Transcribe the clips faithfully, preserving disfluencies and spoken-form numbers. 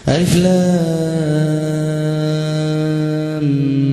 ألف لام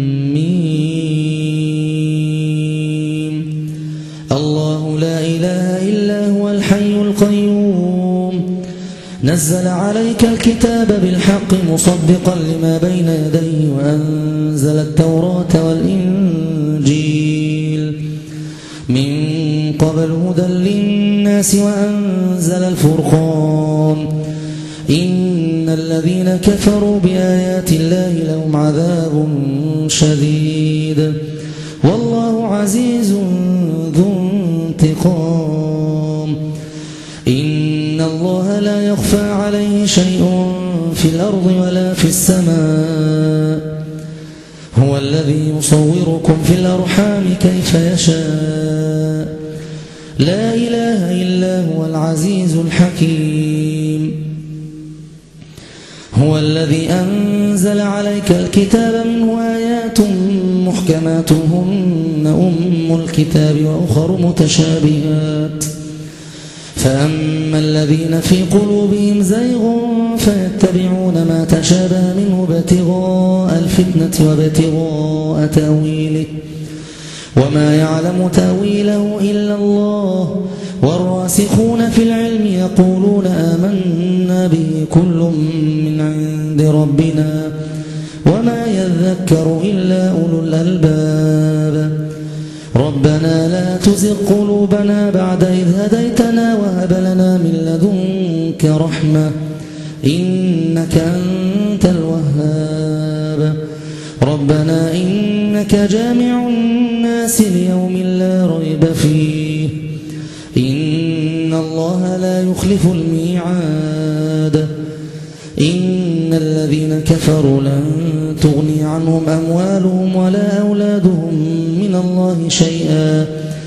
ميم. الله لا إله إلا هو الحي القيوم نزل عليك الكتاب بالحق مصدقا لما بين يديه وأنزل التوراة والإنجيل من قبل هدى للناس وأنزل الفرقان إن الذين كفروا بآيات الله لهم عذاب شديد والله عزيز ذو انتقام. إن الله لا يخفى عليه شيء في الأرض ولا في السماء هو الذي يصوركم في الأرحام كيف يشاء لا إله إلا هو العزيز الحكيم. هو الذي أنزل عليك الكتاب منه آيات محكمات هن أم الكتاب وأخر متشابهات فأما الذين في قلوبهم زيغ فيتبعون ما تشابه منه ابتغاء الفتنة وابتغاء تأويله وما يعلم تأويله إلا الله والراسخون في العلم يقولون آمنا به كل من عند ربنا وما يذكر إلا أولو الألباب. ربنا لا تزغ قلوبنا بعد إذ هديتنا وهب لنا من لدنك رحمة إنك أنت الوهاب. ربنا إنك جامع الناس ليوم لا ريب فيه إن الله لا يخلف الميعاد. إن الذين كفروا لن تغني عنهم أموالهم ولا أولادهم من الله شيئا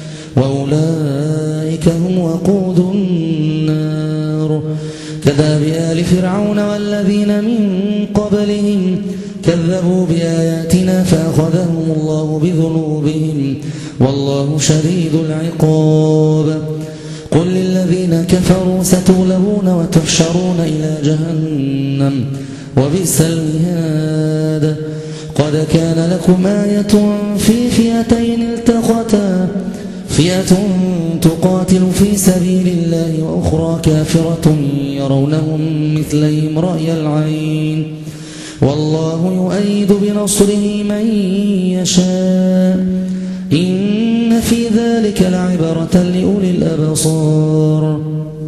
وأولئك هم وقود النار. كذب آل فرعون والذين من قبلهم كذبوا بآياتنا فأخذهم الله بذنوبهم والله شديد العقاب. قل للذين كفروا ستغلبون وتحشرون إلى جهنم وبئس المهاد. قد كان لكم آية في فئتين التقتا فئة تقاتل في سبيل الله وأخرى كافرة يرونهم مثليهم رأي العين والله يؤيد بنصره من يشاء إن في ذلك لعبرة لأولي الأبصار.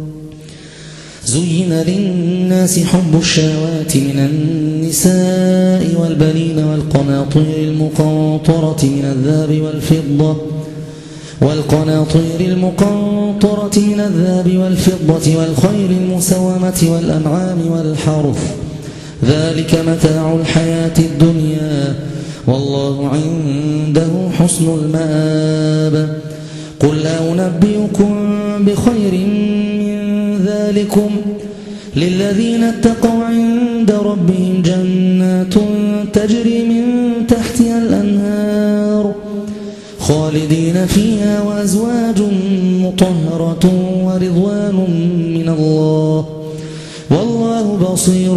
زين للناس حب الشهوات من النساء والبنين والقناطير المقنطرة من الذهب والفضة والقناطير المقنطرة من الذهب والفضة والخيل المسومة والأنعام والحرث ذلك متاع الحياة الدنيا والله عنده حسن المآب. قل أنبئكم بخير من ذلكم للذين اتقوا عند ربهم جنات تجري من تحتها الأنهار خالدين فيها وأزواج مطهرة ورضوان من الله والله بصير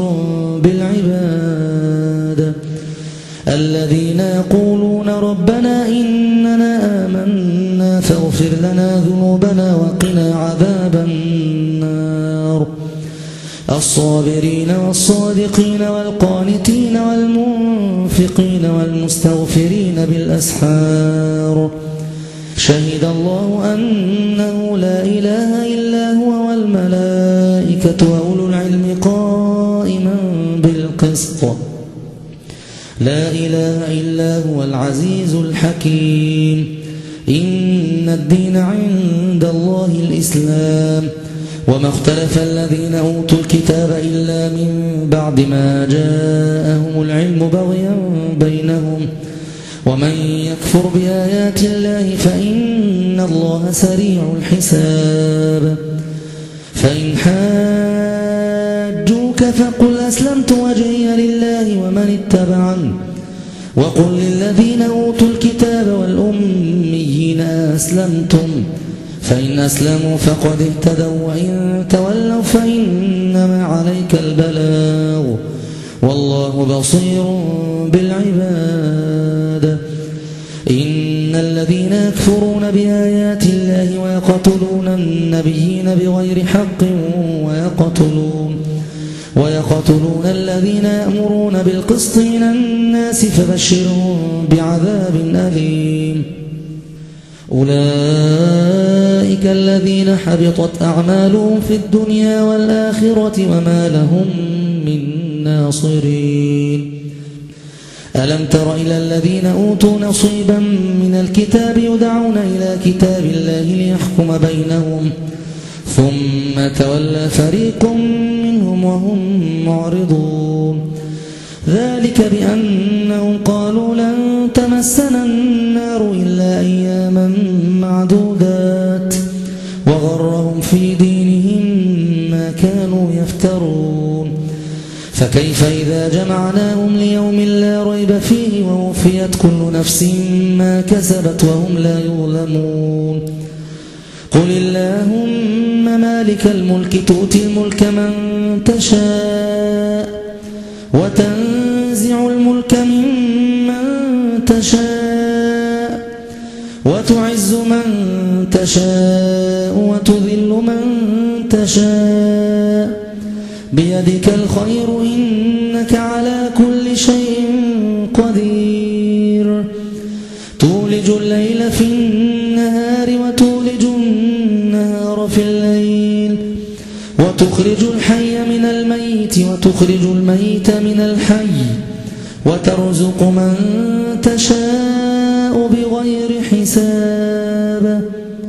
بالعباد. الذين يقولون ربنا إننا آمنا فاغفر لنا ذنوبنا وقنا عذاب النار. الصابرين والصادقين والقانتين والمنفقين والمستغفرين بالأسحار شهد الله أنه لا إله إلا هو والملائكة وأولو العلم قائما بالقسط لا إله إلا هو العزيز الحكيم. إن الدين عند الله الإسلام وما اختلف الذين أوتوا الكتاب إلا من بعد ما جاءهم العلم بغيا بينهم ومن يكفر بآيات الله فإن الله سريع الحساب. فإن حاجوك فقل أسلمت وجهي لله ومن اتبعني وقل للذين أوتوا الكتاب والأميين أسلمتم فإن أسلموا فقد اهتدوا وإن تولوا فإنما عليك البلاغ والله بصير بالعباد. إن الذين يكفرون بآيات الله ويقتلون النبيين بغير حق ويقتلون ويقتلون الذين يأمرون بالقسط من الناس فبشرهم بعذاب أليم. أولئك الذين حبطت أعمالهم في الدنيا والآخرة وما لهم من ناصرين. ألم تر إلى الذين أوتوا نصيبا من الكتاب يدعون إلى كتاب الله ليحكم بينهم ثم تولى فريق منهم وهم معرضون. ذلك بأنهم قالوا لن تمسنا النار إلا أياما معدودات وغرهم في دينهم ما كانوا يفترون. فكيف إذا جمعناهم ليوم لا ريب فيه ووفيت كل نفس ما كسبت وهم لا يظلمون. قل اللهم مالك الملك تؤتي الملك من تشاء وتنزع الملك ممن تشاء وتعز من تشاء وتذل من تشاء بيدك الخير إنك على كل شيء قدير. تولج الليل في النهار وتولج النهار في الليل وتخرج الحي من الميت وتخرج الميت من الحي وترزق من تشاء بغير حساب.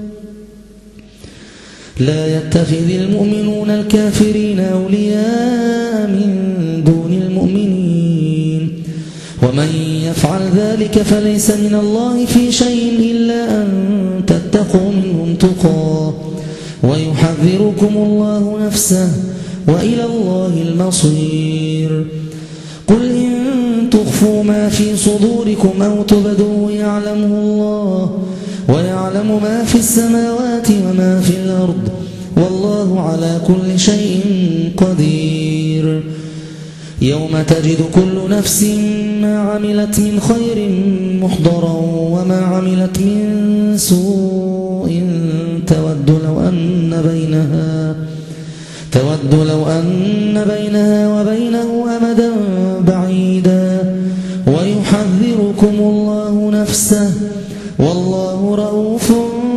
لا يتخذ المؤمنون الكافرين أولياء من دون المؤمنين ومن يفعل ذلك فليس من الله في شيء إلا أن تتقوا منهم تقى ويحذركم الله نفسه وإلى الله المصير. قل إن تخفوا ما في صدوركم أو تبدوه يعلمه الله ويعلم ما في السماوات وما في الأرض والله على كل شيء قدير. يوم تجد كل نفس ما عملت من خير محضرا وما عملت من سوء تود لو أن بينها تود لو أن بينها وبينه أمدا بعيدا ويحذركم الله نفسه والله رؤوف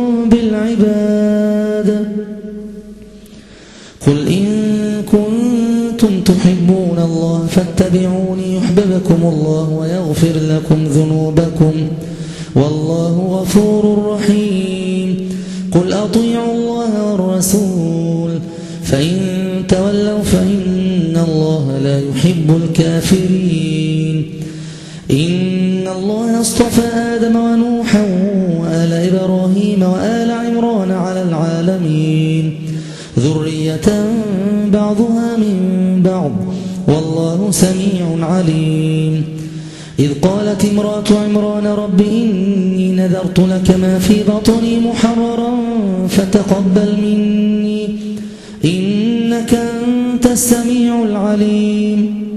بالعباد. قل إن كنتم تحبون الله فاتبعوني يحببكم الله ويغفر لكم ذنوبكم والله غفور رحيم. قل أطيعوا الله والرسول فإن تولوا فإن الله لا يحب الكافرين. إن الله اصطفى آدم ونوحا وآل إبراهيم وآل عمران على العالمين ذرية بعضها من بعض والله سميع عليم. إذ قالت امرأة عمران رب إني نذرت لك ما في بطني محررا فتقبل مني إنك أنت السميع العليم.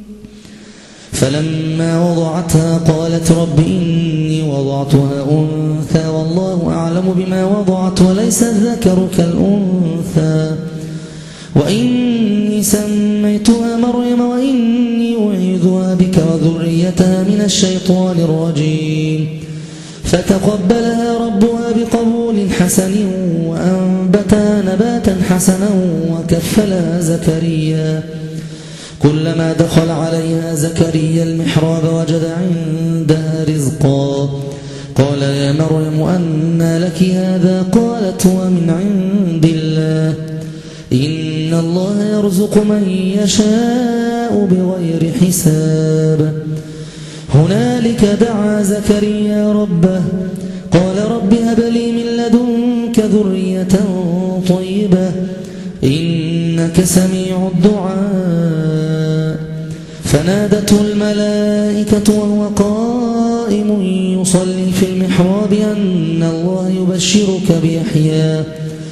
فلما وضعتها قالت رب إني وضعتها أنثى والله أعلم بما وضعت وليس الذكر كالأنثى وإني سميتها مريم وإني أعيذها بك وذريتها من الشيطان الرجيم. فتقبلها ربها بقبول حسن وأنبتها نباتا حسنا وكفلها زكريا. كلما دخل عليها زكريا المحراب وجد عندها رزقا قال يا مريم أنى لك هذا قالت هو من عند الله إن الله يرزق من يشاء بغير حساب. هنالك دعا زكريا ربه قال رب هب لي من لدنك ذرية طيبة إنك سميع الدعاء. فنادته الملائكة وهو قائم يصلي في المحراب أن الله يبشرك بيحيى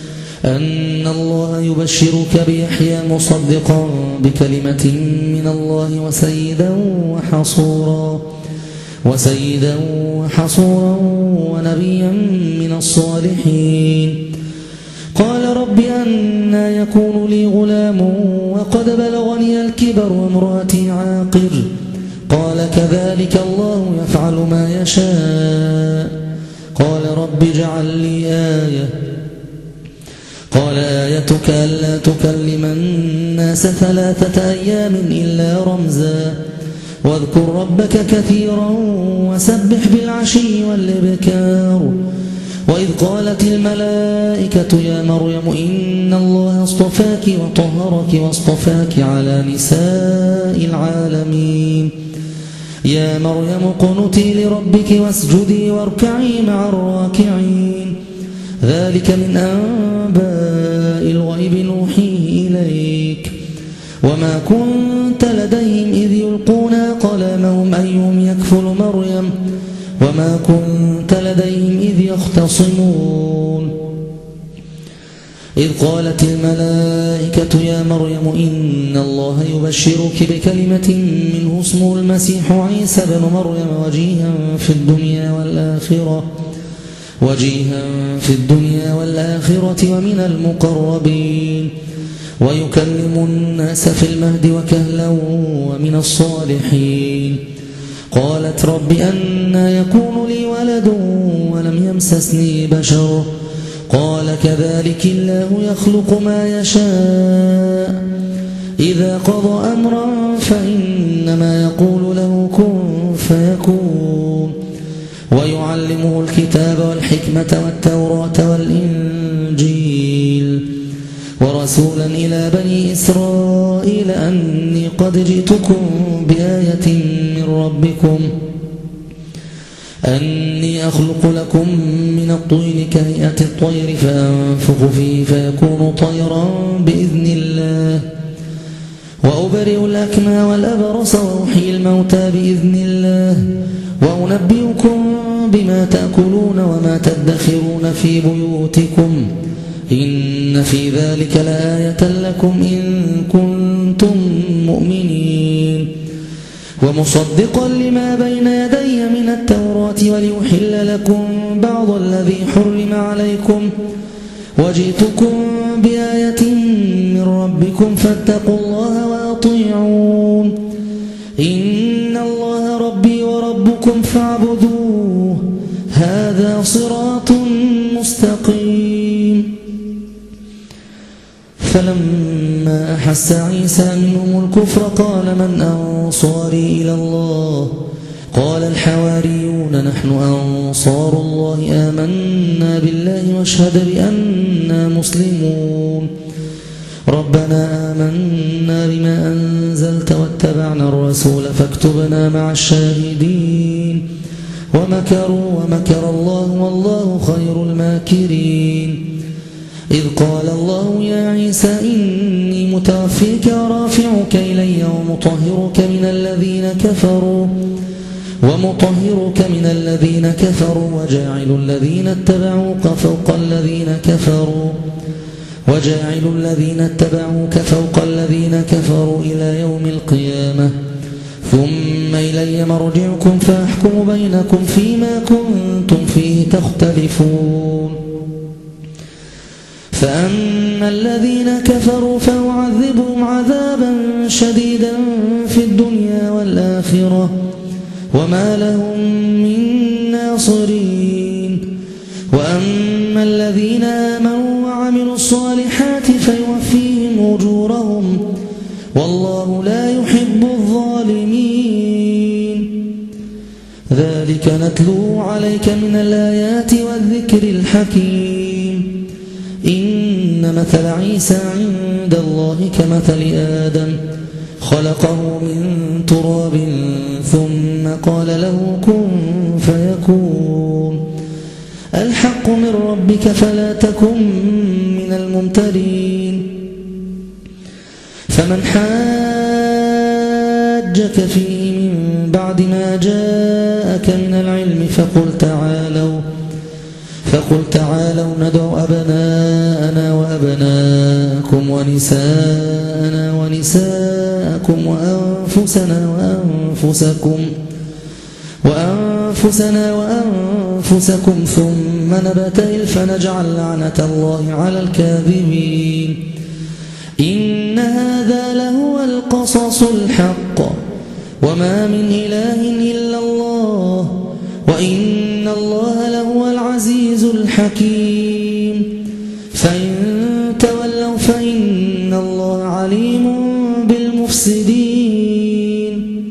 أن الله يبشرك بيحيى مصدقا بكلمة من الله وسيدا وحصورا وسيدا وحصورا ونبيا من الصالحين. قال رب أنى يكون لي غلام وقد بلغني الكبر وامرأتي عاقر. قال كذلك الله يفعل ما يشاء. قال رب اجعل لي آية. قال آيتك ألا تكلم الناس ثلاثة أيام إلا رمزا واذكر ربك كثيرا وسبح بالعشي والإبكار. وإذ قالت الملائكة يا مريم إن الله اصطفاك وطهرك واصطفاك على نساء العالمين. يا مريم اقنتي لربك واسجدي واركعي مع الراكعين. ذلك من أنباء الغيب نوحيه إليك وما كنت لديهم إذ يلقون أقلامهم أيهم يكفل مريم وما كنت لديهم إذ يختصمون. إذ قالت الملائكة يا مريم إن الله يبشرك بكلمة منه اسمه المسيح عيسى بن مريم وجيها في الدنيا والآخرة وجيها في الدنيا والآخرة ومن المقربين ويكلم الناس في المهد وكهلا ومن الصالحين. قالت رب أنى يكون لي ولد ولم يمسسني بشر. قال كذلك الله يخلق ما يشاء إذا قضى أمرا فإنما يقول له كن فيكون. ويعلمه الكتاب والحكمة والتوراة والإنجيل ورسولا إلى بني إسرائيل أني قد جئتكم بآية من ربكم أني أخلق لكم من الطين كهيئة الطير فأنفخ فيه فيكون طيرا بإذن الله وأبرئ الأكمى والأبرص وأحيي الموتى بإذن الله وأنبئكم بما تأكلون وما تدخرون في بيوتكم إن في ذلك لآية لكم إن كنتم مؤمنين. ومصدقا لما بين يدي من التوراة وليحل لكم بعض الذي حرم عليكم وجئتكم بآية من ربكم فاتقوا الله وأطيعون. إن الله ربي وربكم فاعبدوه هذا صراط مستقيم. فلما أحس عيسى منهم الكفر قال من أنصاري إلى الله قال الحواريون نحن أنصار الله آمنا بالله واشهد بأننا مسلمون. ربنا آمنا بما أنزلت واتبعنا الرسول فاكتبنا مع الشاهدين. ومكروا ومكر الله والله خير الماكرين. إذ قال الله يا عيسى إني متوفيك ورافعك إلي ومطهرك من الذين كفروا ومطهرك من الذين كفروا وجاعل الذين اتبعوك فوق الذين كفروا وجاعل الذين اتبعوك فوق الذين كفروا إلى يوم القيامة ثم إلي مرجعكم فأحكم بينكم فيما كنتم فيه تختلفون. فأما الذين كفروا فأعذبهم عذابا شديدا في الدنيا والآخرة وما لهم من ناصرين. وأما الذين آمنوا وعملوا الصالحات فيوفيهم أجورهم والله لا يحب الظالمين. ذلك نتلو عليك من الآيات والذكر الحكيم. إن مثل عيسى عند الله كمثل آدم خلقه من تراب ثم قال له كن فيكون. الحق من ربك فلا تكن من الممترين. فمن حاجك فيه من بعد ما جاءك من العلم فقل تعالوا فقل تعالوا ندع أبناءنا وأبناءكم ونساءنا ونساءكم وأنفسنا وأنفسكم وأنفسنا وأنفسكم ثم نبتهل فنجعل لعنة الله على الكاذبين إن هذا لهو القصص الحق وما من إله إلا الله وإن الله لهو العزيز الحكيم فإن تولوا فإن الله عليم بالمفسدين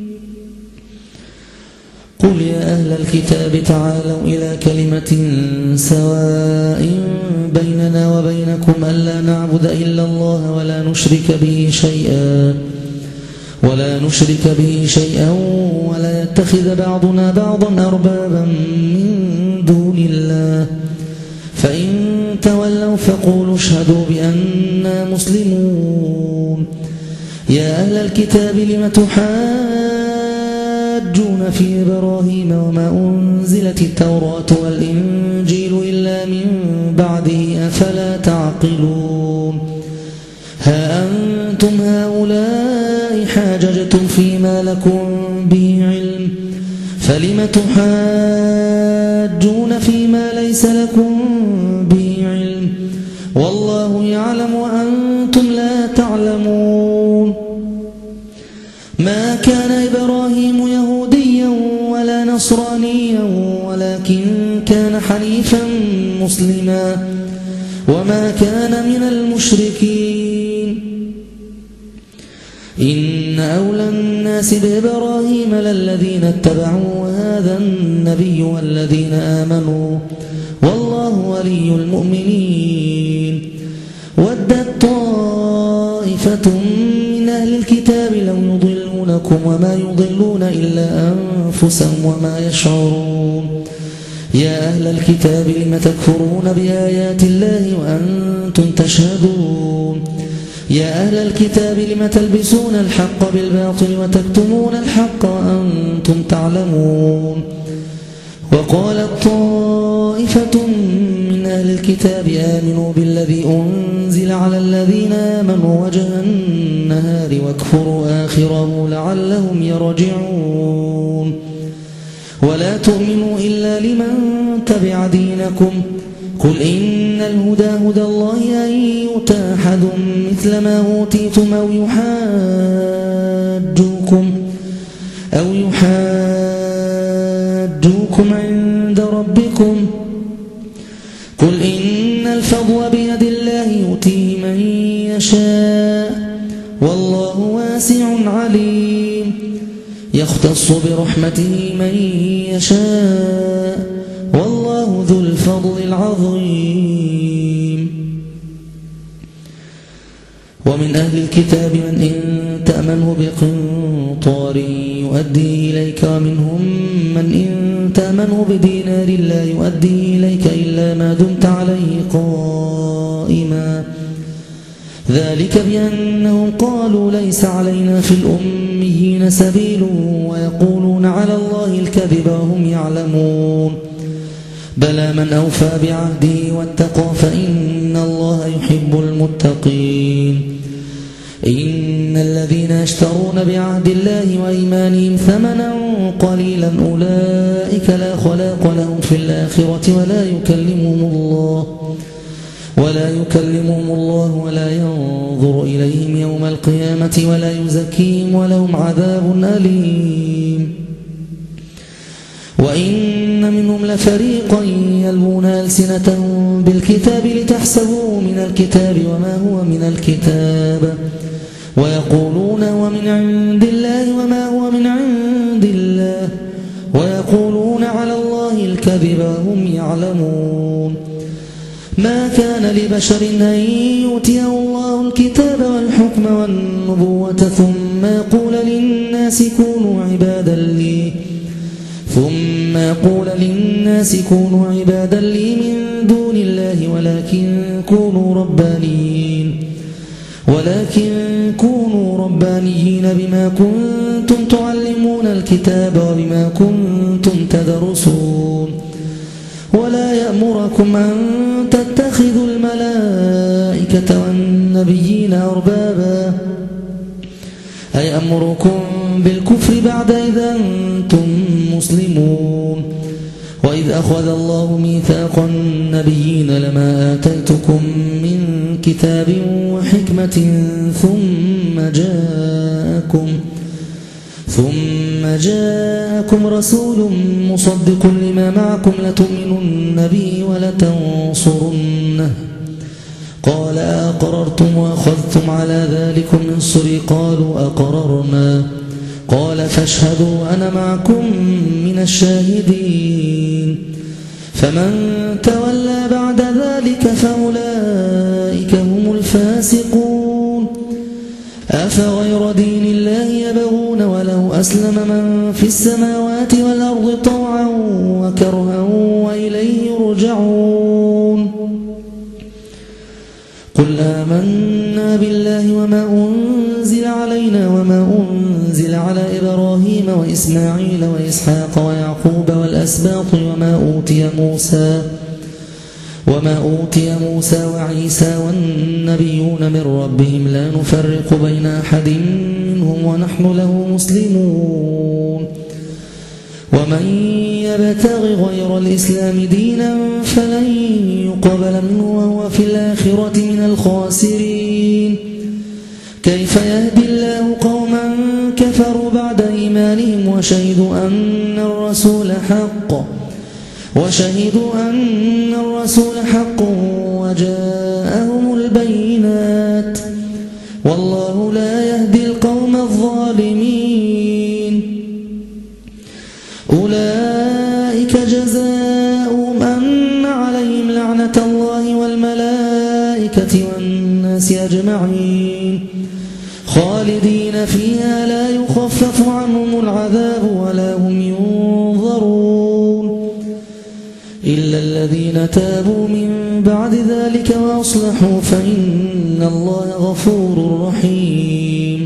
قل يا أهل الكتاب تعالوا إلى كلمة سواء بيننا وبينكم ألا نعبد إلا الله ولا نشرك به شيئا ولا نشرك به شيئا ولا يتخذ بعضنا بعضا أربابا من دون الله فإن تولوا فقولوا اشهدوا بأننا مسلمون يا أهل الكتاب لم تحاجون في إبراهيم وما أنزلت التوراة والإنجيل إلا من بعده أفلا تعقلون ها أنتم هؤلاء حاججتم فيما لكم به علم فلم تحاجون فيما ليس لكم به علم والله يعلم وأنتم لا تعلمون ما كان إبراهيم يهوديا ولا نصرانيا ولكن كان حنيفا مسلما وما كان من المشركين إن أولى الناس بإبراهيم للذين اتبعوا وهذا النبي والذين آمنوا والله ولي المؤمنين ودت طائفة من أهل الكتاب لو يضلونكم وما يضلون إلا أنفسهم وما يشعرون يا أهل الكتاب لم تكفرون بآيات الله وأنتم تشهدون يا أهل الكتاب لم تلبسون الحق بالباطل وتكتمون الحق وأنتم تعلمون وقالت طائفة من أهل الكتاب آمنوا بالذي أنزل على الذين آمنوا وجه النهار واكفروا آخره لعلهم يرجعون ولا تؤمنوا إلا لمن تبع دينكم قل إن الهدى هدى الله أن يؤتى أحد مثل ما أوتيتم أو يحاجوكم أو يحاجوكم عند ربكم قل إن الفضل بيد الله يؤتيه من يشاء والله واسع عليم يختص برحمته من يشاء والله ذو الفضل العظيم ومن أهل الكتاب من إن تأمنه بقنطار يؤدي إليك ومنهم من إن تأمنه بدينار لا يؤدي إليك إلا ما دمت عليه قائما ذلك بأنهم قالوا ليس علينا في الأميين سبيل ويقولون على الله الكذب وهم يعلمون بلى من أوفى بعهده واتقى فإن الله يحب المتقين إن الذين يشترون بعهد الله وإيمانهم ثمنا قليلا أولئك لا خلاق لهم في الآخرة ولا يكلمهم الله ولا يكلمهم الله ولا ينظر إليهم يوم القيامة ولا يزكيهم ولهم عذاب أليم وإن منهم لفريقا يلوون ألسنتهم بالكتاب لتحسبوه من الكتاب وما هو من الكتاب ويقولون ومن عند الله وما هو من عند الله ويقولون على الله الكذب وهم يعلمون ما كان لبشر أن يؤتيه الله الكتاب والحكم والنبوة ثم يقول للناس كونوا عبادا لي ثم يقول للناس كونوا عبادا لي من دون الله ولكن كونوا ربانيين ولكن كونوا ربانيين بما كنتم تعلمون الكتاب وبما كنتم تدرسون ولا يأمركم أن تتخذوا الملائكة والنبيين أربابا أيأمركم بالكفر بعد إذا أنتم مسلمون وإذ أخذ الله ميثاق النبيين لما آتيتكم من كتاب وحكمة ثم جاءكم ثم جاءكم رسول مصدق لما معكم لتؤمنن به ولتنصرنه قال أقررتم وأخذتم على ذلكم من إصري قالوا أقررنا قال فاشهدوا أنا معكم من الشاهدين فمن تولى بعد ذلك فأولئك هم الفاسقون أفغير دين الله يبغون وله أسلم من في السماوات والأرض طوعا وكرها وإليه يرجعون قل آمنا بالله وما أنزل علينا وما أنزل على إبراهيم وإسماعيل وإسحاق ويعقوب والأسباط وما أوتي موسى وما أوتي موسى وعيسى والنبيون من ربهم لا نفرق بين أحد منهم ونحن له مسلمون ومن يبتغ غير الإسلام دينا فلن يقبل منه وهو في الآخرة من الخاسرين كيف يهدي الله قوما كفروا بعد إيمانهم وشهدوا أن الرسول حق وشهدوا أن الرسول حق وجاءهم البينات والله لا يهدي القوم الظالمين أولئك جزاؤهم أن عليهم لعنة الله والملائكة والناس أجمعين خالدين فيها لا يخفف عنهم العذاب ولا هم ينظرون إلا الذين تابوا من بعد ذلك وأصلحوا فإن الله غفور رحيم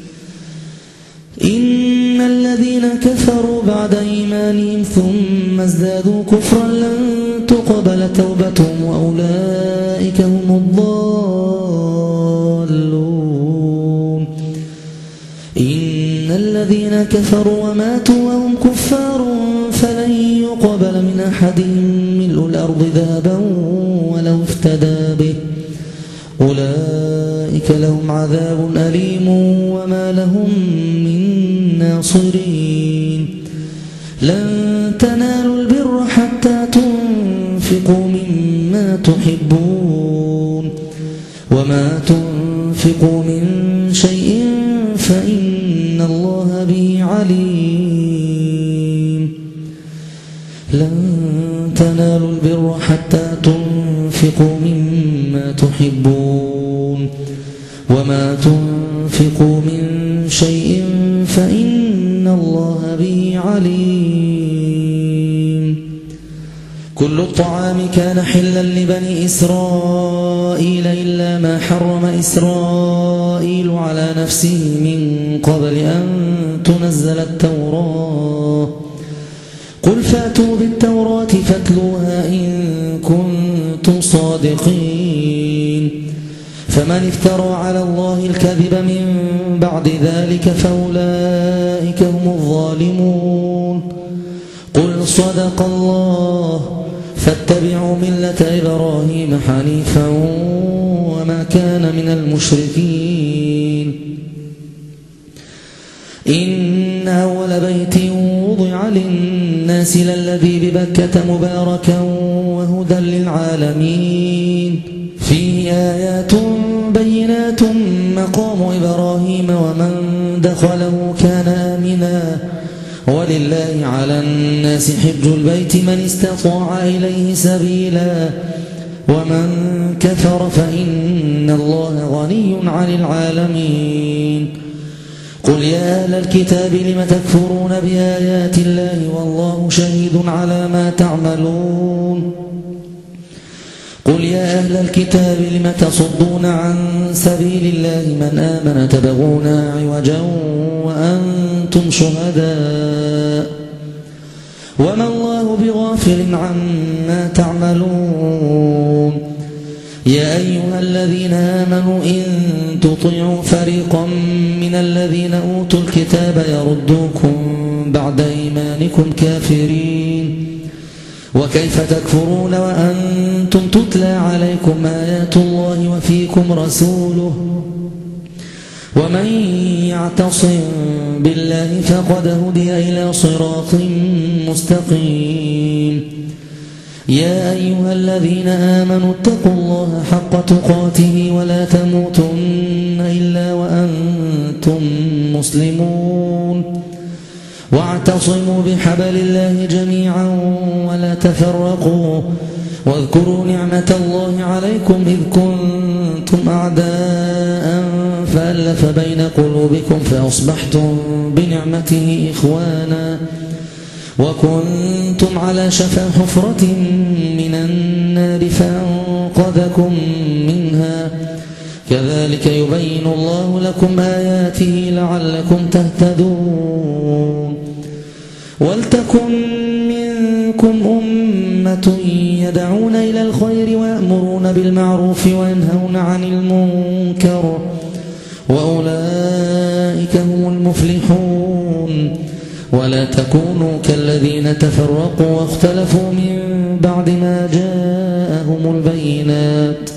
إن الذين كفروا بعد إيمانهم ثم ازدادوا كفرا لن تقبل توبتهم وأولئك هم الضالون إن الذين كفروا وماتوا وهم كفار فلن يقبل من أحدهم ملء الأرض ذهبا ولو افتدى به أولئك لهم عذاب أليم وما لهم من ناصرين لن تنالوا البر حتى تنفقوا مما تحبون وما تنفقوا من شيء فإن الله به عليم لن تنالوا البر حتى تنفقوا مما تحبون وما تنفقوا من شيء فإن الله به عليم كل الطعام كان حلا لبني إسرائيل إلا ما حرم إسرائيل على نفسه من قبل أن تنزل التوراة قل فأتوا بالتوراة فاتلوها إن كنتم صادقين فمن افترى على الله الكذب من بعد ذلك فأولئك هم الظالمون قل صدق الله فاتبعوا ملة إبراهيم حنيفا وما كان من المشركين إن أول بيت وضع للناس للذي ببكة مباركا وهدى للعالمين فيه آيات بينات مقام إبراهيم ومن دخله كان آمنا ولله على الناس حج البيت من استطاع إليه سبيلا ومن كفر فإن الله غني عن العالمين قل يا أهل الكتاب لم تكفرون بآيات الله والله شهيد على ما تعملون قل يا أهل الكتاب لم تصدون عن سبيل الله من آمن تبغون عوجا وأنتم شهداء وما الله الله بغافل عما تعملون يا أيها الذين آمنوا إن تطيعوا فريقا من الذين أوتوا الكتاب يردوكم بعد إيمانكم كافرين وكيف تكفرون وأنتم تتلى عليكم آيات الله وفيكم رسوله ومن يعتصم بالله فقد هدي إلى صراط مستقيم يا أيها الذين آمنوا اتقوا الله حق تقاته ولا تموتن إلا وأنتم مسلمون واعتصموا بحبل الله جميعا ولا تفرقوا واذكروا نعمة الله عليكم إذ كنتم أعداء فألف بين قلوبكم فأصبحتم بنعمته إخوانا وكنتم على شفا حفرة من النار فأنقذكم منها كذلك يبين الله لكم آياته لعلكم تهتدون ولتكن منكم أمة يدعون إلى الخير ويأمرون بالمعروف وينهون عن المنكر وأولئك هم المفلحون ولا تكونوا كالذين تفرقوا واختلفوا من بعد ما جاءهم البينات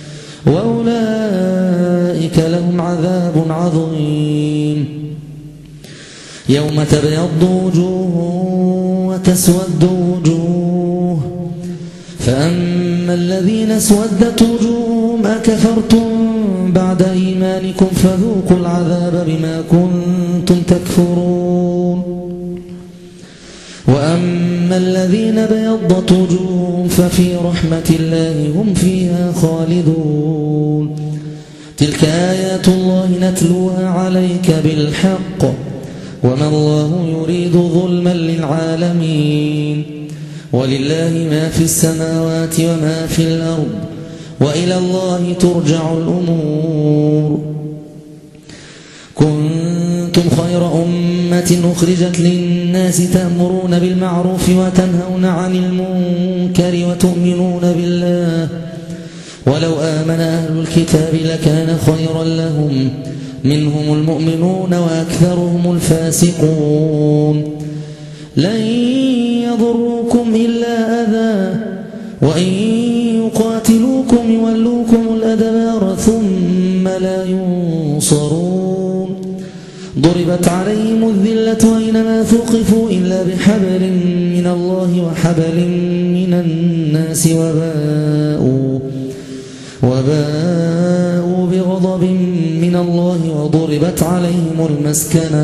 وأولئك لهم عذاب عظيم يوم تبيض وجوه وتسود وجوه فأما الذين اسودت وجوههم أكفرتم بعد إيمانكم فذوقوا العذاب بما كنتم تكفرون وأما الذين بيضت وجوههم ففي رحمة الله هم فيها خالدون تلك آيات الله نتلوها عليك بالحق وما الله يريد ظلما للعالمين ولله ما في السماوات وما في الأرض وإلى الله ترجع الأمور كنتم خير أمة أخرجت للناس تأمرون بالمعروف وتنهون عن المنكر وتؤمنون بالله ولو آمن أهل الكتاب لكان خيرا لهم منهم المؤمنون وأكثرهم الفاسقون لن يضروكم إلا أذى وإن يقاتلوكم يولوكم الأدبار ثم لا ينصرون ضربت عليهم الذلة أينما ثقفوا إلا بحبل من الله وحبل من الناس وباءوا وباءوا بغضب من الله وضربت عليهم المسكنة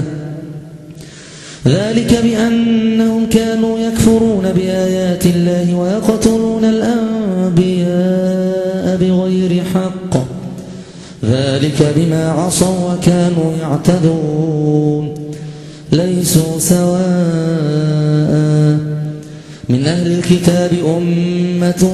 ذلك بأنهم كانوا يكفرون بآيات الله ويقتلون الأنبياء بغير حق ذلك بما عصوا وكانوا يعتدون ليسوا سواء من أهل الكتاب أمة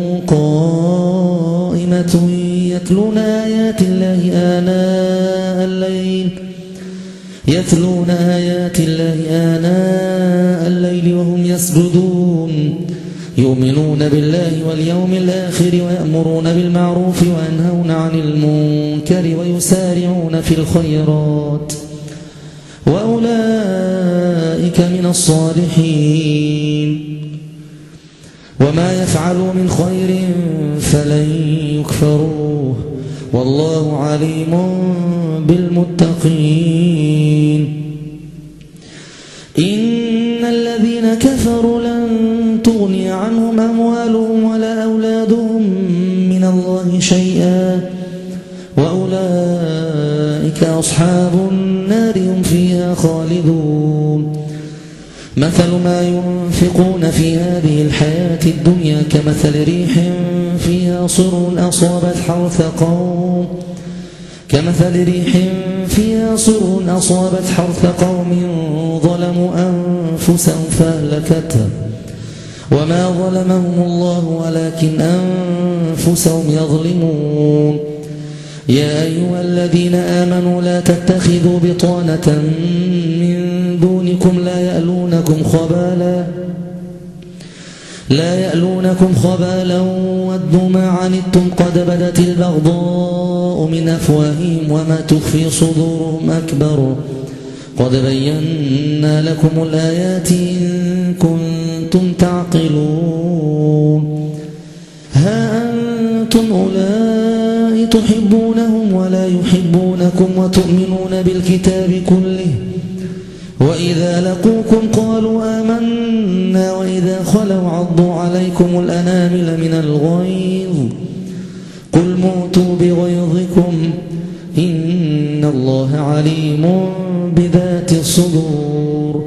قائمة يتلون آيات الله آناء الليل يتلون آيات الله آناء الليل وهم يسجدون يؤمنون بالله واليوم الآخر ويأمرون بالمعروف وينهون عن المنكر ويسارعون في الخيرات وأولئك من الصالحين وما يفعلوا من خير فلن يكفروه والله عليم بالمتقين إن الذين كفروا لن تغني عنهم أموالهم ولا أولادهم من الله شيئا وأولئك أصحاب النار هم فيها خالدون مثل ما ينفقون في هذه الحياة الدنيا كمثل ريح فيها صر أصابت حرث قوم كمثل ريح فيها صر أصابت حرث قوم ظلموا أنفسهم فأهلكتها وما ظلمهم الله ولكن أنفسهم يظلمون يا أيها الذين آمنوا لا تتخذوا بطانة من دونكم لا يألونكم خبالا لا يألونكم خبالا ودوا ما عنتم قد بدت البغضاء من أفواههم وما تخفي صدورهم أكبر قد بينا لكم الآيات إن كنتم تعقلون ها أنتم أولئك تحبونهم ولا يحبونكم وتؤمنون بالكتاب كله وإذا لقوكم قالوا آمنا وإذا خلوا عضوا عليكم الأنامل من الغيظ قل موتوا بغيظكم إن الله عليم بذات الصدور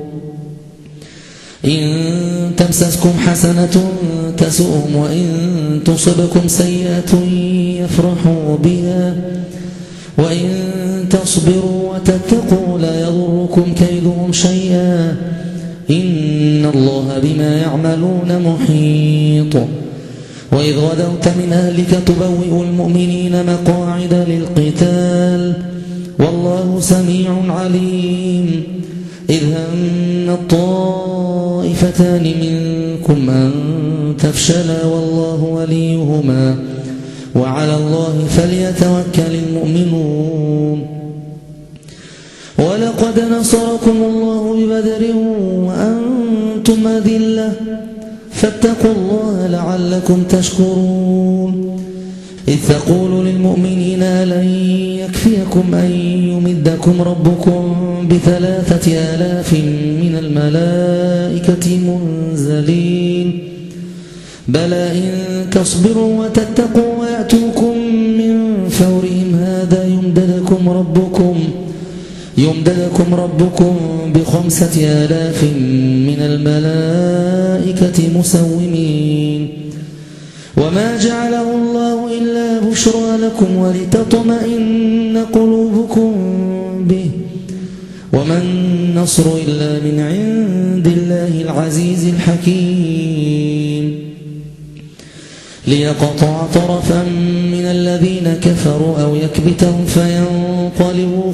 إن تمسسكم حسنة تسؤهم وإن تصبكم سيئة يفرحوا بها وإن تصبروا وتتقوا لا يضركم كيدهم شيئا إن الله بما يعملون محيط وإذ غدوت من أهلك تبوئ المؤمنين مقاعد للقتال والله سميع عليم إذ هم الطائفتان منكم أن تفشلا والله وليهما وعلى الله فليتوكل المؤمنون ولقد نصركم الله ببدر وأنتم أذلة فاتقوا الله لعلكم تشكرون إذ تقول للمؤمنين لن يكفيكم أن يمدكم ربكم بثلاثة آلاف من الملائكة منزلين بلى إن تصبروا وتتقوا ويأتوكم من فورهم هذا يمددكم ربكم يمددكم ربكم بخمسة آلاف من الملائكة مسومين وما جعله الله إلا بشرى لكم ولتطمئن قلوبكم به وما النصر إلا من عند الله العزيز الحكيم ليقطع طرفا من الذين كفروا أو يكبتهم فينقلبوا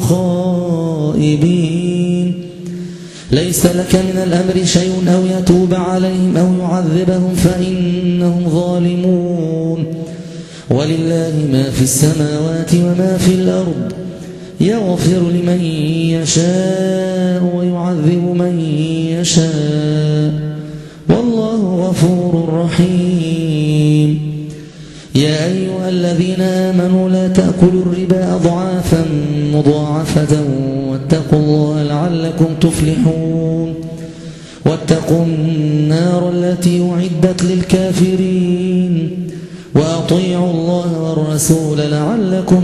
خائبين ليس لك من الأمر شيء أو يتوب عليهم أو يعذبهم فإنهم ظالمون ولله ما في السماوات وما في الأرض يغفر لمن يشاء ويعذب من يشاء والله غفور رحيم يا أيها الذين آمنوا لا تأكلوا الربا أضعافا مضاعفة واتقوا الله لعلكم تفلحون واتقوا النار التي أعدت للكافرين وأطيعوا الله والرسول لعلكم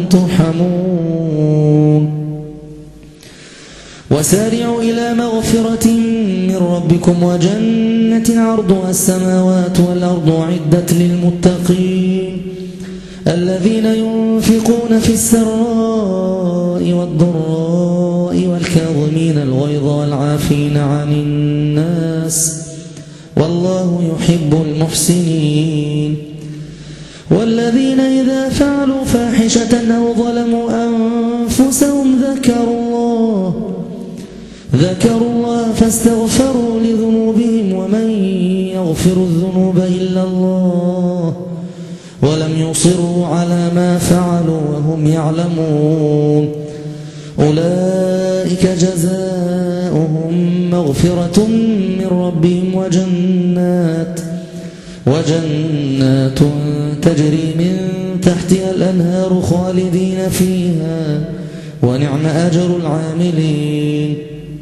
ترحمون وسارعوا إلى مغفرة من ربكم وجنة عرضها السماوات والأرض أعدت للمتقين الذين ينفقون في السراء والضراء والكاظمين الغيظ والعافين عن الناس والله يحب المحسنين والذين إذا فعلوا فاحشة أو ظلموا أنفسهم ذكروا الله ذكروا الله فاستغفروا لذنوبهم ومن يغفر الذنوب إلا الله ولم يصروا على ما فعلوا وهم يعلمون أولئك جزاؤهم مغفرة من ربهم وجنات وجنات تجري من تحتها الأنهار خالدين فيها ونعم أجر العاملين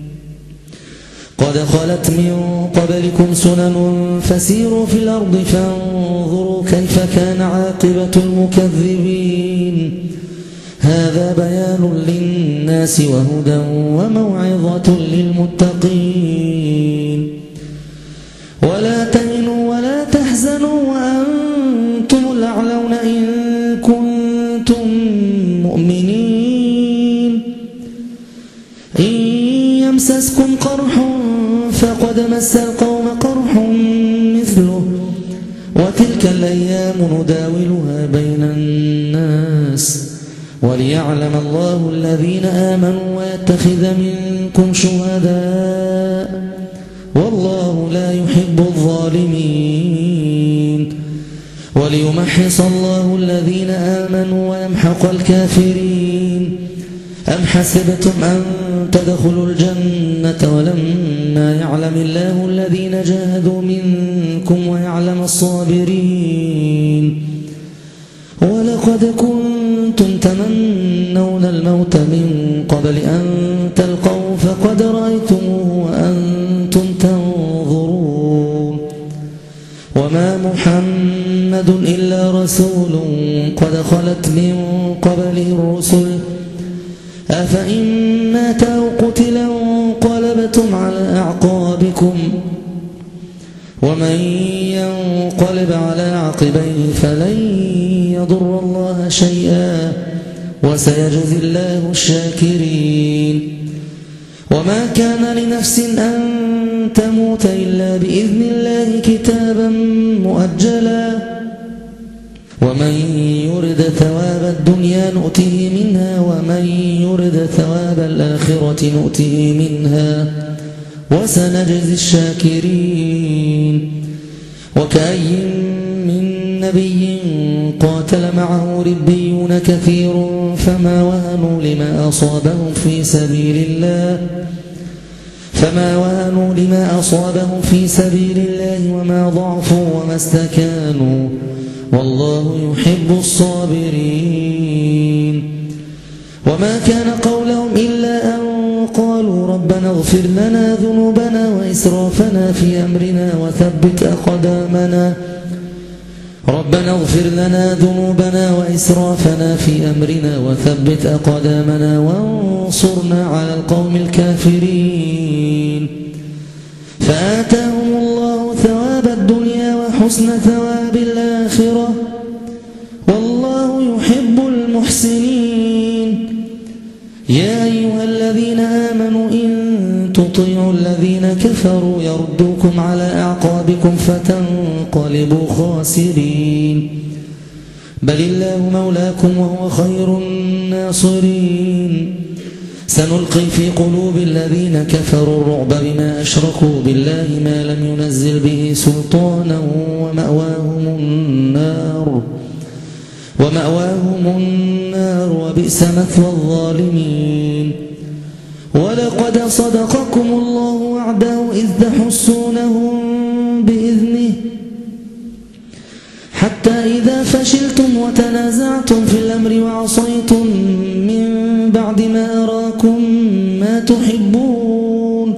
قد خلت من قبلكم سنن فسيروا في الأرض فانظروا كيف كان عاقبة المكذبين هذا بيان للناس وهدى وموعظة للمتقين ولا تهنوا ولا تحزنوا وأنتم الأعلون إن كنتم مؤمنين إن يمسسكم قرح فقد مس القوم قرح مثله وتلك الأيام نداولها بين الناس وليعلم الله الذين آمنوا ويتخذ منكم شهداء والله لا يحب الظالمين وليمحص الله الذين آمنوا ويمحق الكافرين. أم حسبتم أن تدخلوا الجنة ولما يعلم الله الذين جاهدوا منكم ويعلم الصابرين. ولقد كنتم تمنون الموت من قبل أن تلقوا فقد رأيتموه وأنتم تنظرون. وما محمد إلا رسول قد خلت من قبله الرسل أفإن مات أو قتل انقلبتم على أعقابكم ومن ينقلب على عقبيه فلن يضر الله شيئا وسيجزي الله الشاكرين. وما كان لنفس أن تموت إلا بإذن الله كتابا مؤجلا ومن يرد ثواب الدنيا نؤته منها ومن يرد ثواب الآخرة نؤته منها وسنجزي الشاكرين. وكأي من نبي قاتل معه ربيون كثير فما وهنوا لما أصابهم في سبيل الله فما وهنوا لما أصابهم في سبيل الله وما ضعفوا وما استكانوا والله يحب الصابرين. وما كان قولهم إلا أن قالوا ربنا اغفر لنا ذنوبنا وإسرافنا في أمرنا وثبت أقدامنا ربنا اغفر لنا ذنوبنا وإسرافنا في أمرنا وثبت أقدامنا وانصرنا على القوم الكافرين. فآتاهم الله ثواب الدنيا وحسن ثواب الآخرة والله يحب المحسنين. يا أيها الذين آمنوا إن تطيعوا الذين كفروا يردوكم على أعقابكم فتنقلبوا خاسرين. بل الله مولاكم وهو خير الناصرين. سنلقي في قلوب الذين كفروا الرعب بما أشركوا بالله ما لم ينزل به سلطانا ومأواهم النار ومأواهم النار وبئس مثوى الظالمين. ولقد صدقكم الله وعده إذ تحسونهم بإذنه حتى إذا فشلتم وتنازعتم في الأمر وعصيتم من بعد ما أراكم ما تحبون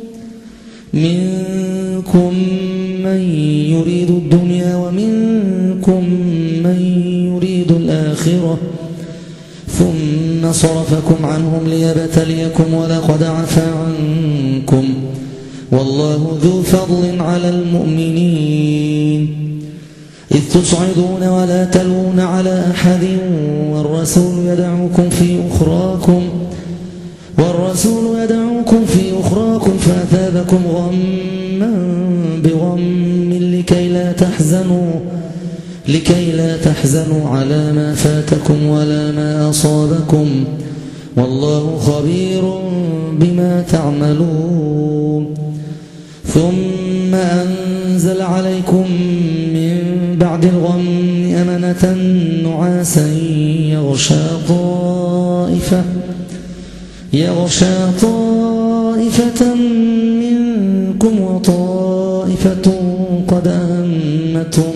منكم من يريد الدنيا ومنكم من يريد الآخرة ثم صرفكم عنهم ليبتليكم ولقد عفا عنكم والله ذو فضل على المؤمنين. إذ تصعدون ولا تلوون على أحد والرسول يدعوكم في أخراكم والرسول يدعوكم في أخراكم فأثابكم غما بغم لكي لا تحزنوا لكي لا تحزنوا على ما فاتكم ولا ما أصابكم والله خبير بما تعملون. ثم أنزل عليكم من بعد الغم أمنة نعاسا يغشى طائفة يغشى طائفة منكم وطائفة قد أهمتهم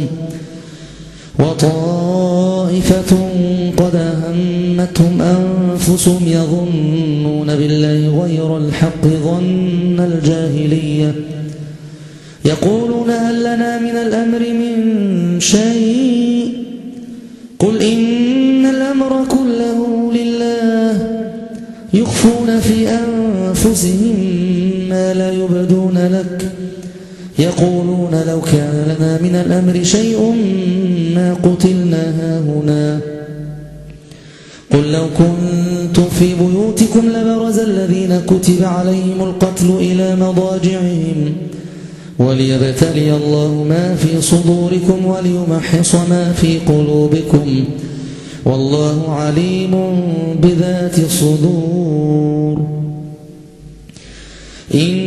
وطائفة قد أهمتهم أنفسهم يظنون بالله غير الحق ظن الجاهلية يقولون هل لنا من الأمر من شيء قل إن الأمر كله لله يخفون في أنفسهم ما لا يبدون لك يقولون لو كان لنا من الأمر شيء ما قتلنا هاهنا قل لو كنتم في بيوتكم لبرز الذين كتب عليهم القتل إلى مضاجعهم وليبتلي الله ما في صدوركم وليمحص ما في قلوبكم والله عليم بذات الصدور. إن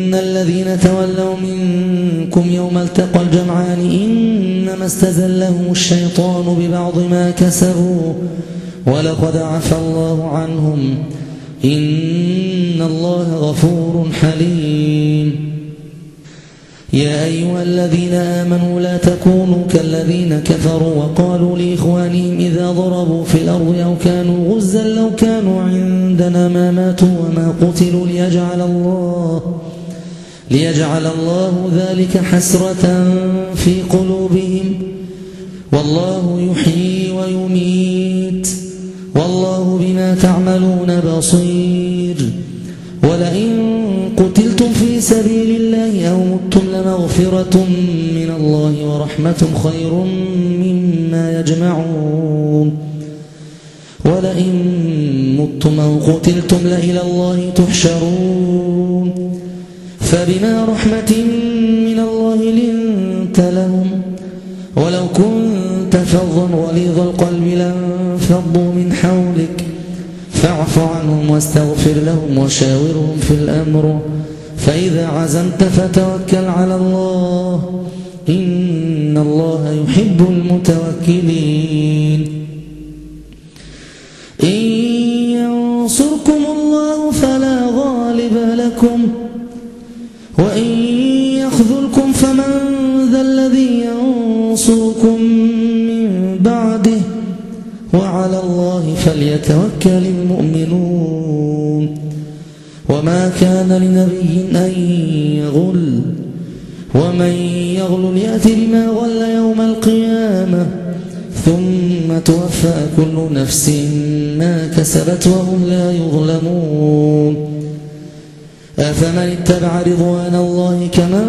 الذين تولوا منكم يوم التقى الجمعان إنما استزلهم الشيطان ببعض ما كسبوا ولقد عفى الله عنهم إن الله غفور حليم. يا أيها الذين آمنوا لا تكونوا كالذين كفروا وقالوا لإخوانهم إذا ضربوا في الأرض أو كانوا غزا لو كانوا عندنا ما ماتوا وما قتلوا ليجعل الله ليجعل الله ذلك حسرة في قلوبهم والله يحيي ويميت والله بما تعملون بصير. ولئن قتلتم في سبيل الله أو متم لمغفرة من الله ورحمة خير مما يجمعون. ولئن متم أو قتلتم لإلى الله تحشرون. فبما رحمة من الله لنت لهم ولو كنت فظا غليظ القلب لانفضوا من حولك فاعف عنهم واستغفر لهم وشاورهم في الأمر فإذا عزمت فتوكل على الله إن الله يحب المتوكلين. إن ينصركم الله فلا غالب لكم وإن يخذلكم فمن ذا الذي ينصركم من بعده وعلى الله فليتوكل المؤمنون. وما كان لنبي أن يغل ومن يغل يأتي بما غل يوم القيامة ثم توفى كل نفس ما كسبت وهم لا يظلمون. أفمن اتبع رضوان الله كمن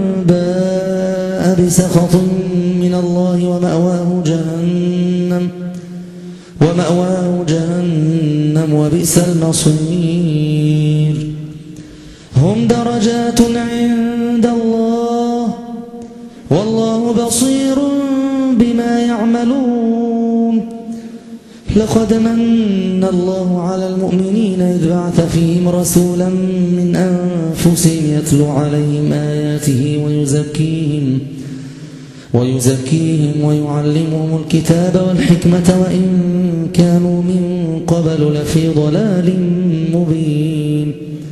باء بسخط من الله ومأواه جهنم ومأواه جهنم وبئس المصير. هم درجات عند الله والله بصير بما يعملون. لقد من الله على المؤمنين إذ بعث فيهم رسولا من أنفسهم يتلو عليهم آياته ويزكيهم ويزكيهم ويعلمهم الكتاب والحكمة وإن كانوا من قبل لفي ضلال مبين.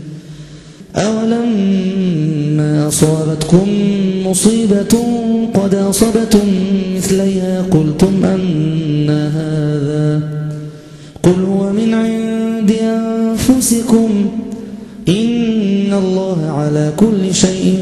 أولما أصابتكم مصيبة قد أصبتم مثليها قلتم أن هذا قل هو من عند أنفسكم إن الله على كل شيء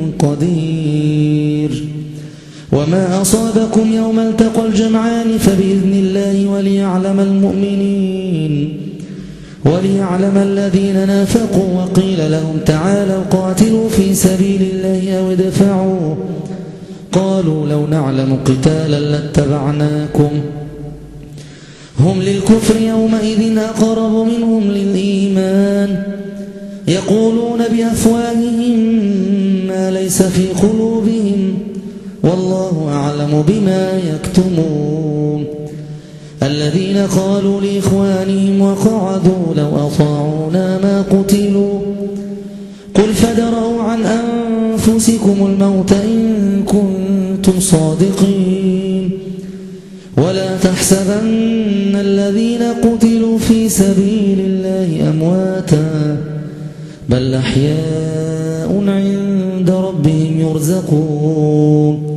قدير. وما أصابكم يوم التقى الجمعان فبإذن الله وليعلم المؤمنين وليعلم الذين نافقوا وقيل لهم تعالوا قاتلوا في سبيل الله أو ادفعوا قالوا لو نعلم قتالا لاتبعناكم هم للكفر يومئذ أقرب منهم للإيمان يقولون بأفواههم ما ليس في قلوبهم والله أعلم بما يكتمون. الذين قالوا لإخوانهم وقعدوا لو أطاعونا ما قتلوا قل فادرءوا عن أنفسكم الموت إن كنتم صادقين. ولا تحسبن الذين قتلوا في سبيل الله أمواتا بل أحياء عند ربهم يرزقون.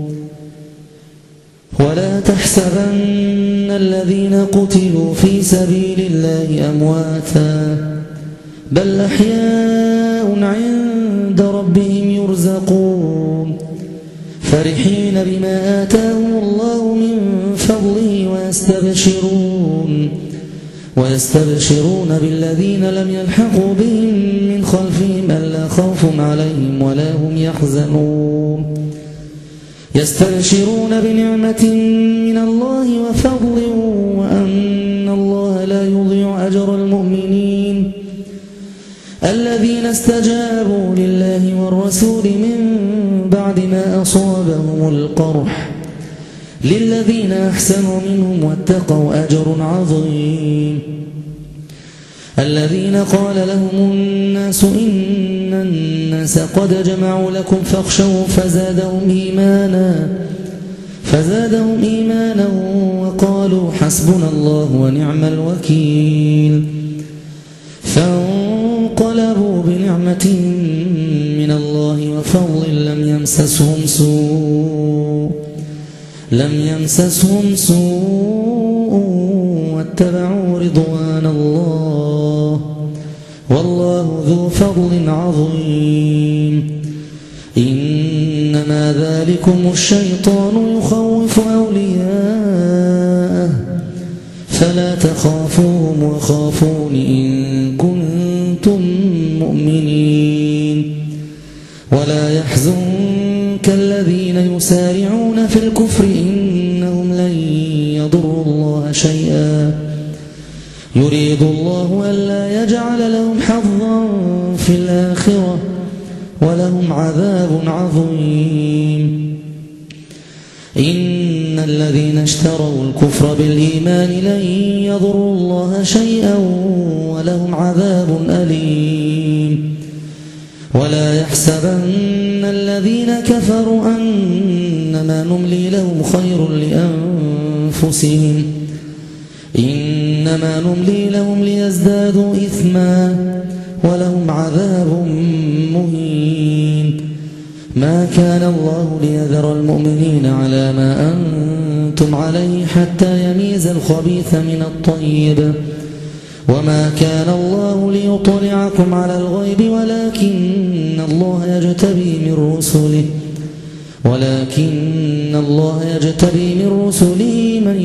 ولا تحسبن الذين قتلوا في سبيل الله أمواتا بل أحياء عند ربهم يرزقون فرحين بما آتاهم الله من فضله ويستبشرون ويستبشرون بالذين لم يلحقوا بهم من خلفهم ألا خوف عليهم ولا هم يحزنون. يستبشرون بنعمة من الله وفضل وأن الله لا يضيع أجر المؤمنين الذين استجابوا لله والرسول من بعد ما أصابهم القرح للذين أحسنوا منهم واتقوا أجر عظيم. الذين قال لهم الناس إن الناس قد جمعوا لكم فاخشوا فزادهم إيمانا فزادهم إيمانا وقالوا حسبنا الله ونعم الوكيل فانقلبوا بنعمة من الله وفضل لم يمسسهم سوء لم يمسسهم سوء واتبعوا رضوان الله والله ذو فضل عظيم إنما ذلكم الشيطان يخوف أولياءه فلا تخافوهم وخافون إن كنتم مؤمنين ولا يحزنك الذين يسارعون في الكفر إنهم لن يضروا الله شيئا يريد الله ألا يجعل لهم حظا في الآخرة ولهم عذاب عظيم إن الذين اشتروا الكفر بالإيمان لن يضروا الله شيئا ولهم عذاب أليم ولا يحسبن الذين كفروا أنما نملي لهم خير لأنفسهم إنما نملي لهم ليزدادوا إثما ولهم عذاب مهين ما كان الله ليذر المؤمنين على ما أنتم عليه حتى يميز الخبيث من الطيب وما كان الله ليطلعكم على الغيب ولكن الله يجتبي من رسله ولكن الله يجتبي من رسله من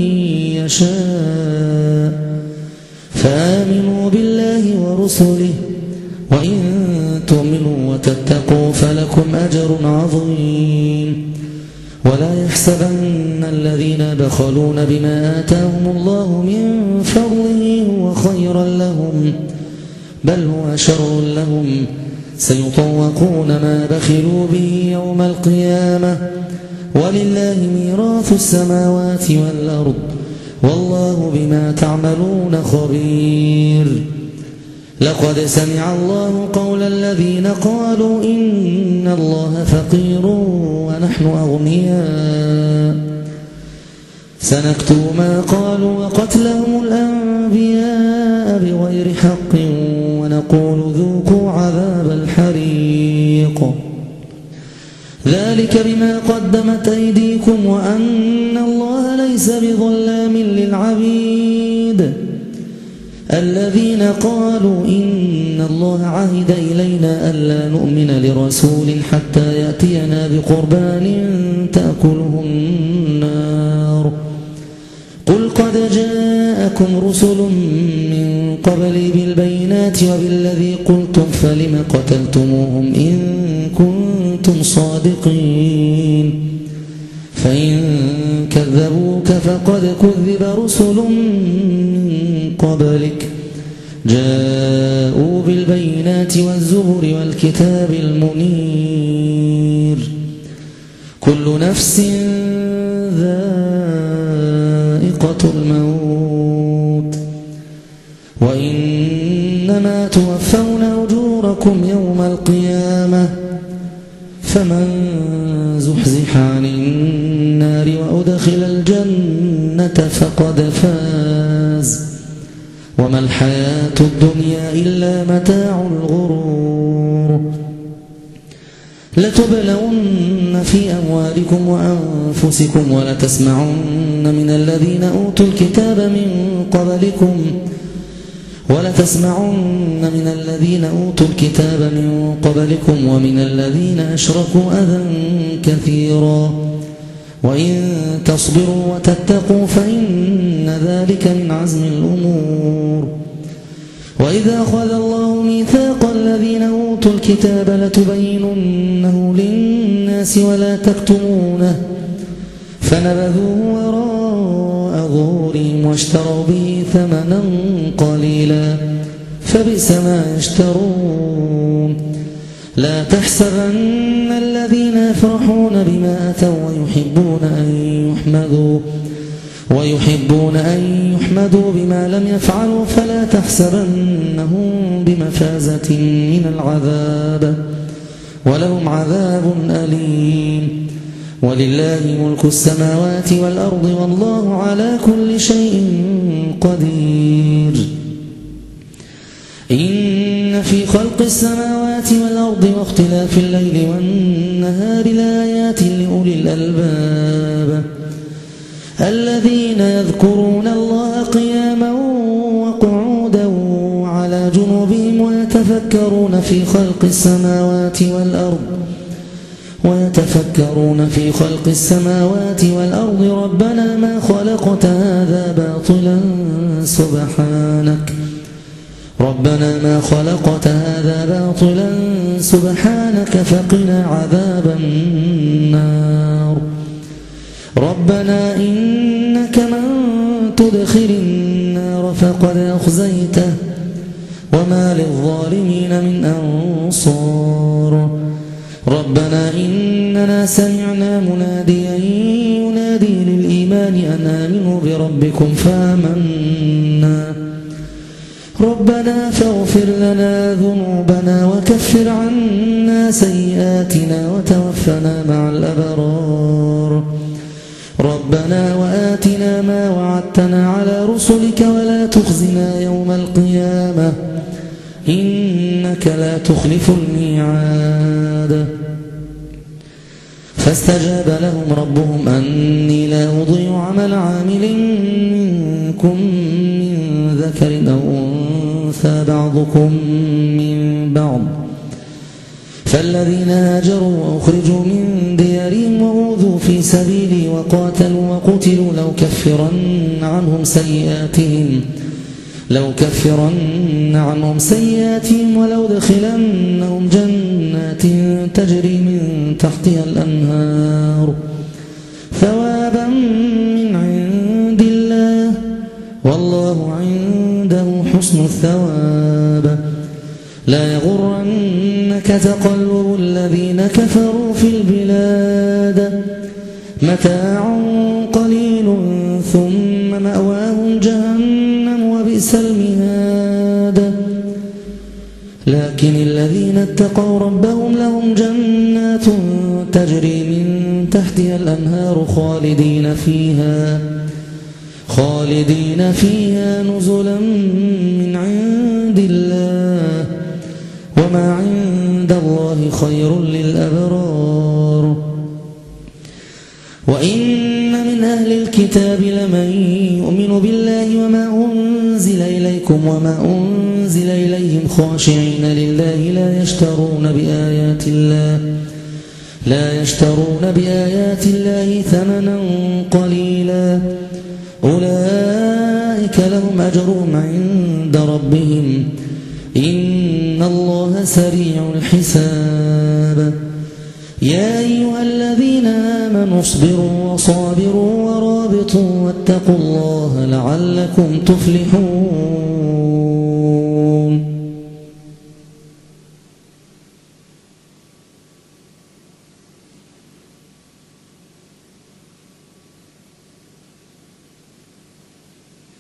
يشاء فآمنوا بالله ورسله وإن تؤمنوا وتتقوا فلكم أجر عظيم ولا يحسبن الذين بخلون بما آتاهم الله من فضله هو خيرا لهم بل هو شر لهم سيطوقون ما بخلوا به يوم القيامة ولله ميراث السماوات والأرض والله بما تعملون خبير لقد سمع الله قول الذين قالوا إن الله فقير ونحن أغنياء سنكتب ما قالوا وقتلهم الأنبياء بغير حق ونقول ذوقوا عذاب الحريق ذلك بما قدمت أيديكم وأن الله ليس بظلام للعبيد الذين قالوا إن الله عهد إلينا ألا نؤمن لرسول حتى يأتينا بقربان تأكله النار قل قد جاءكم رسل من قبلي بالبينات وبالذي قلتم فلم قتلتموهم إن كنتم صادقين فإن كذبوك فقد كذب رسل من قبلك جاءوا بالبينات والزبر والكتاب المنير كل نفس ذائقة الموت وإنما توفون أجوركم يوم القيامة فمن زحزح عن النار وأدخل الجنة فقد فاز وما الحياة الدنيا إلا متاع الغرور لتبلون في أموالكم وأنفسكم ولتسمعن من الذين أوتوا الكتاب من قبلكم ولتسمعن من الذين أوتوا الكتاب من قبلكم ومن الذين أشركوا أذى كثيرا وإن تصبروا وتتقوا فإن ذلك من عزم الأمور وإذا أخذ الله ميثاق الذين أوتوا الكتاب لتبيننه للناس ولا تكتمونه فنبذوه وراء ظهورهم واشتروا به ثمنا قليلا فبئس ما يشترون لا تحسبن الذين يفرحون بما أتوا ويحبون أن يحمدوا ويحبون أن يحمدوا بما لم يفعلوا فلا تحسبنهم بمفازة من العذاب ولهم عذاب أليم ولله ملك السماوات والأرض والله على كل شيء قدير إن في خلق السماوات والأرض واختلاف الليل والنهار لآيات لأولي الألباب الذين يذكرون الله قياما وقعودا وعلى جنوبهم ويتفكرون في خلق السماوات والأرض ويتفكرون في خلق السماوات والأرض ربنا ما خلقت هذا باطلا سبحانك ربنا ما خلقت هذا باطلا سبحانك فقنا عذاب النار ربنا إنك من تدخل النار فقد أخزيته وما للظالمين من أنصار ربنا إننا سمعنا مناديا ينادي للإيمان أن آمنوا بربكم فآمنا ربنا فاغفر لنا ذنوبنا وكفر عنا سيئاتنا وتوفنا مع الأبرار ربنا وآتنا ما وعدتنا على رسلك ولا تخزنا يوم القيامة إنك لا تخلف الميعاد فاستجاب لهم ربهم أني لا أضيع عمل عامل منكم من ذكر أو أنثى بعضكم من بعض فالذين هاجروا وأخرجوا من ديارهم وأوذوا في سبيلي وقاتلوا وقتلوا لو كفرن عنهم سيئاتهم لو كفرن عنهم سيئاتهم ولو دخلنهم جنات تجري من تحتها الأنهار ثوابا من عند الله والله عنده حسن الثواب لا يغرنك تقلب الذين كفروا في البلاد متاع قليل ثم مأواهم جهنم وبئس المهاد لكن الذين اتقوا ربهم لهم جنات تجري من تحتها الأنهار خالدين فيها خالدين فيها نزلا من عند الله وما عند الله خير للأبرار وإن من أهل الكتاب لمن يؤمن بالله وما أنزل إليكم وما أنزل إليهم خاشعين لله لا يشترون بآيات الله لا يشترون بآيات الله ثمنا قليلا أولئك لهم أجرهم عند ربهم إن الله سريع الحساب يا أيها الذين آمنوا اصبروا وصابروا ورابطوا واتقوا الله لعلكم تفلحون